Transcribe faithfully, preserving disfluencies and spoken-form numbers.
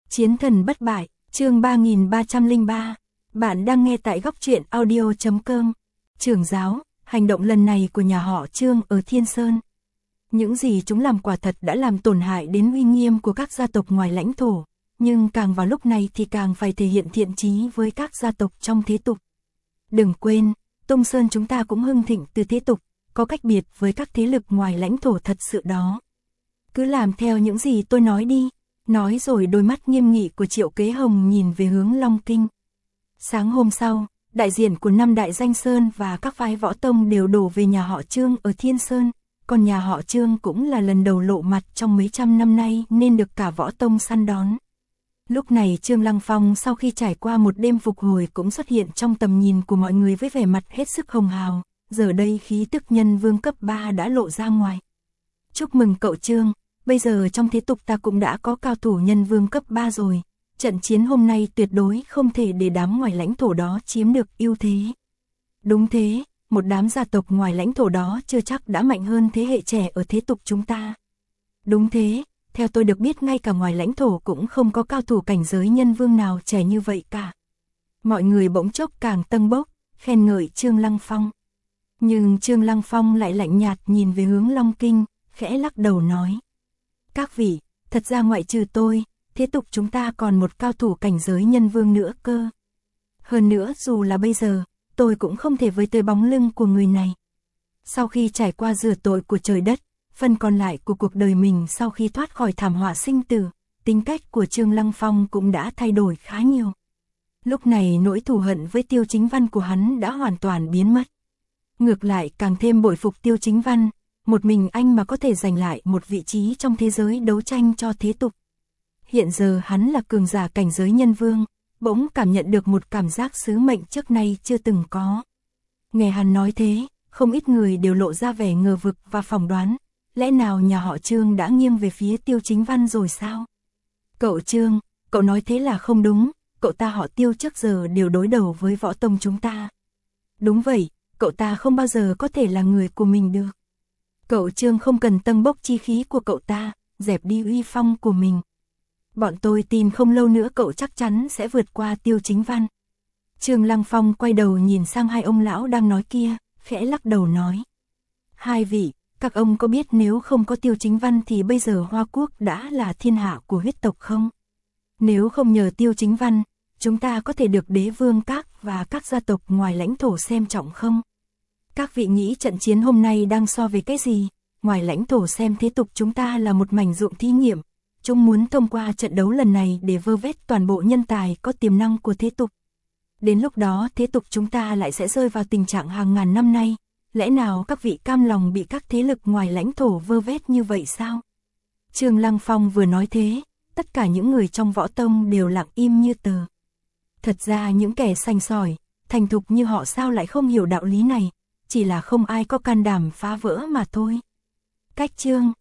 Chiến thần bất bại, chương ba nghìn ba trăm lẻ ba. Bạn đang nghe tại góc truyện audio chấm com. Trưởng giáo, hành động lần này của nhà họ Trương ở Thiên Sơn. Những gì chúng làm quả thật đã làm tổn hại đến uy nghiêm của các gia tộc ngoài lãnh thổ, nhưng càng vào lúc này thì càng phải thể hiện thiện chí với các gia tộc trong thế tục. Đừng quên, Tung Sơn chúng ta cũng hưng thịnh từ thế tục, có cách biệt với các thế lực ngoài lãnh thổ thật sự đó. Cứ làm theo những gì tôi nói đi. Nói rồi đôi mắt nghiêm nghị của Triệu Kế Hồng nhìn về hướng Long Kinh. Sáng hôm sau, đại diện của năm đại danh sơn và các phái võ tông đều đổ về nhà họ Trương ở Thiên Sơn, còn nhà họ Trương cũng là lần đầu lộ mặt trong mấy trăm năm nay nên được cả võ tông săn đón. Lúc này Trương Lăng Phong sau khi trải qua một đêm phục hồi cũng xuất hiện trong tầm nhìn của mọi người với vẻ mặt hết sức hồng hào, giờ đây khí tức nhân vương cấp ba đã lộ ra ngoài. Chúc mừng cậu Trương. Bây giờ trong thế tục ta cũng đã có cao thủ nhân vương cấp ba rồi, trận chiến hôm nay tuyệt đối không thể để đám ngoài lãnh thổ đó chiếm được ưu thế. Đúng thế, một đám gia tộc ngoài lãnh thổ đó chưa chắc đã mạnh hơn thế hệ trẻ ở thế tục chúng ta. Đúng thế, theo tôi được biết ngay cả ngoài lãnh thổ cũng không có cao thủ cảnh giới nhân vương nào trẻ như vậy cả. Mọi người bỗng chốc càng tâng bốc, khen ngợi Trương Lăng Phong. Nhưng Trương Lăng Phong lại lạnh nhạt nhìn về hướng Long Kinh, khẽ lắc đầu nói. Các vị, thật ra ngoại trừ tôi, thế tục chúng ta còn một cao thủ cảnh giới nhân vương nữa cơ. Hơn nữa dù là bây giờ, tôi cũng không thể với tới bóng lưng của người này. Sau khi trải qua rửa tội của trời đất, phần còn lại của cuộc đời mình sau khi thoát khỏi thảm họa sinh tử, tính cách của Trương Lăng Phong cũng đã thay đổi khá nhiều. Lúc này nỗi thù hận với Tiêu Chính Văn của hắn đã hoàn toàn biến mất. Ngược lại càng thêm bội phục Tiêu Chính Văn. Một mình anh mà có thể giành lại một vị trí trong thế giới đấu tranh cho thế tục. Hiện giờ hắn là cường giả cảnh giới nhân vương, bỗng cảm nhận được một cảm giác sứ mệnh trước nay chưa từng có. Nghe hắn nói thế, không ít người đều lộ ra vẻ ngờ vực và phỏng đoán, lẽ nào nhà họ Trương đã nghiêng về phía Tiêu Chính Văn rồi sao? Cậu Trương, cậu nói thế là không đúng, cậu ta họ Tiêu trước giờ đều đối đầu với võ tông chúng ta. Đúng vậy, cậu ta không bao giờ có thể là người của mình được. Cậu Trương không cần tâng bốc chi khí của cậu ta, dẹp đi uy phong của mình. Bọn tôi tin không lâu nữa cậu chắc chắn sẽ vượt qua Tiêu Chính Văn. Trương Lăng Phong quay đầu nhìn sang hai ông lão đang nói kia, khẽ lắc đầu nói. Hai vị, các ông có biết nếu không có Tiêu Chính Văn thì bây giờ Hoa Quốc đã là thiên hạ của huyết tộc không? Nếu không nhờ Tiêu Chính Văn, chúng ta có thể được đế vương các và các gia tộc ngoài lãnh thổ xem trọng không? Các vị nghĩ trận chiến hôm nay đang so về cái gì? Ngoài lãnh thổ xem thế tục chúng ta là một mảnh ruộng thí nghiệm. Chúng muốn thông qua trận đấu lần này để vơ vét toàn bộ nhân tài có tiềm năng của thế tục. Đến lúc đó thế tục chúng ta lại sẽ rơi vào tình trạng hàng ngàn năm nay. Lẽ nào các vị cam lòng bị các thế lực ngoài lãnh thổ vơ vét như vậy sao? Trương Lăng Phong vừa nói thế, tất cả những người trong võ tông đều lặng im như tờ. Thật ra những kẻ sành sỏi, thành thục như họ sao lại không hiểu đạo lý này. Chỉ là không ai có can đảm phá vỡ mà thôi. Cách Trương,